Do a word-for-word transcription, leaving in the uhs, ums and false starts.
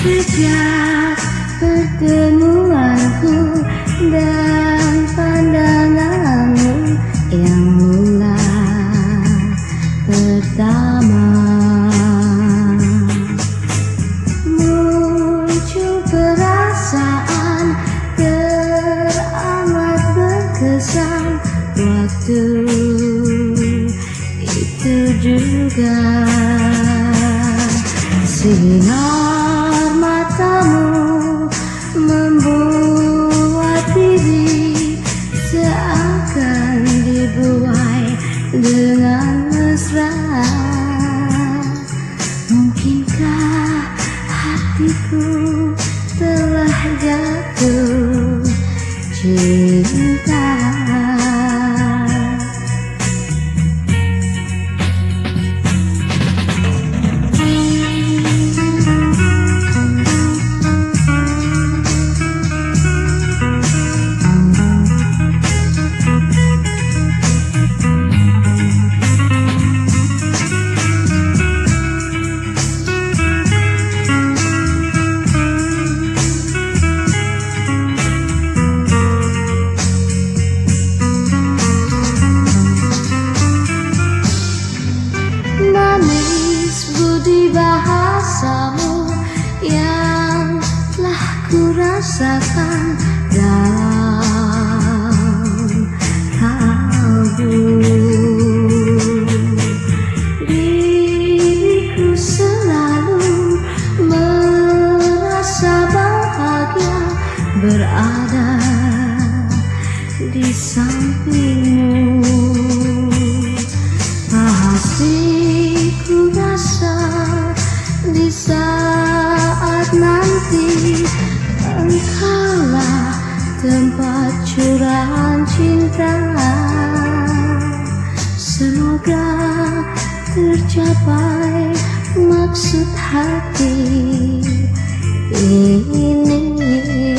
Sejak pertemuanku dan pandanganmu yang mula pertama, muncul perasaan teramat berkesan. Waktu itu juga sinar matamu membuat diri seakan dibuai dengan mesra. Mungkinkah hatiku telah jatuh cinta? Manis budi bahasamu yang telah kurasakan dalam kalbu. Diriku selalu merasa bahagia berada di sampingmu. Pasti ku rasa di saat nanti engkaulah tempat curahan cinta. Semoga tercapai maksud hati ini.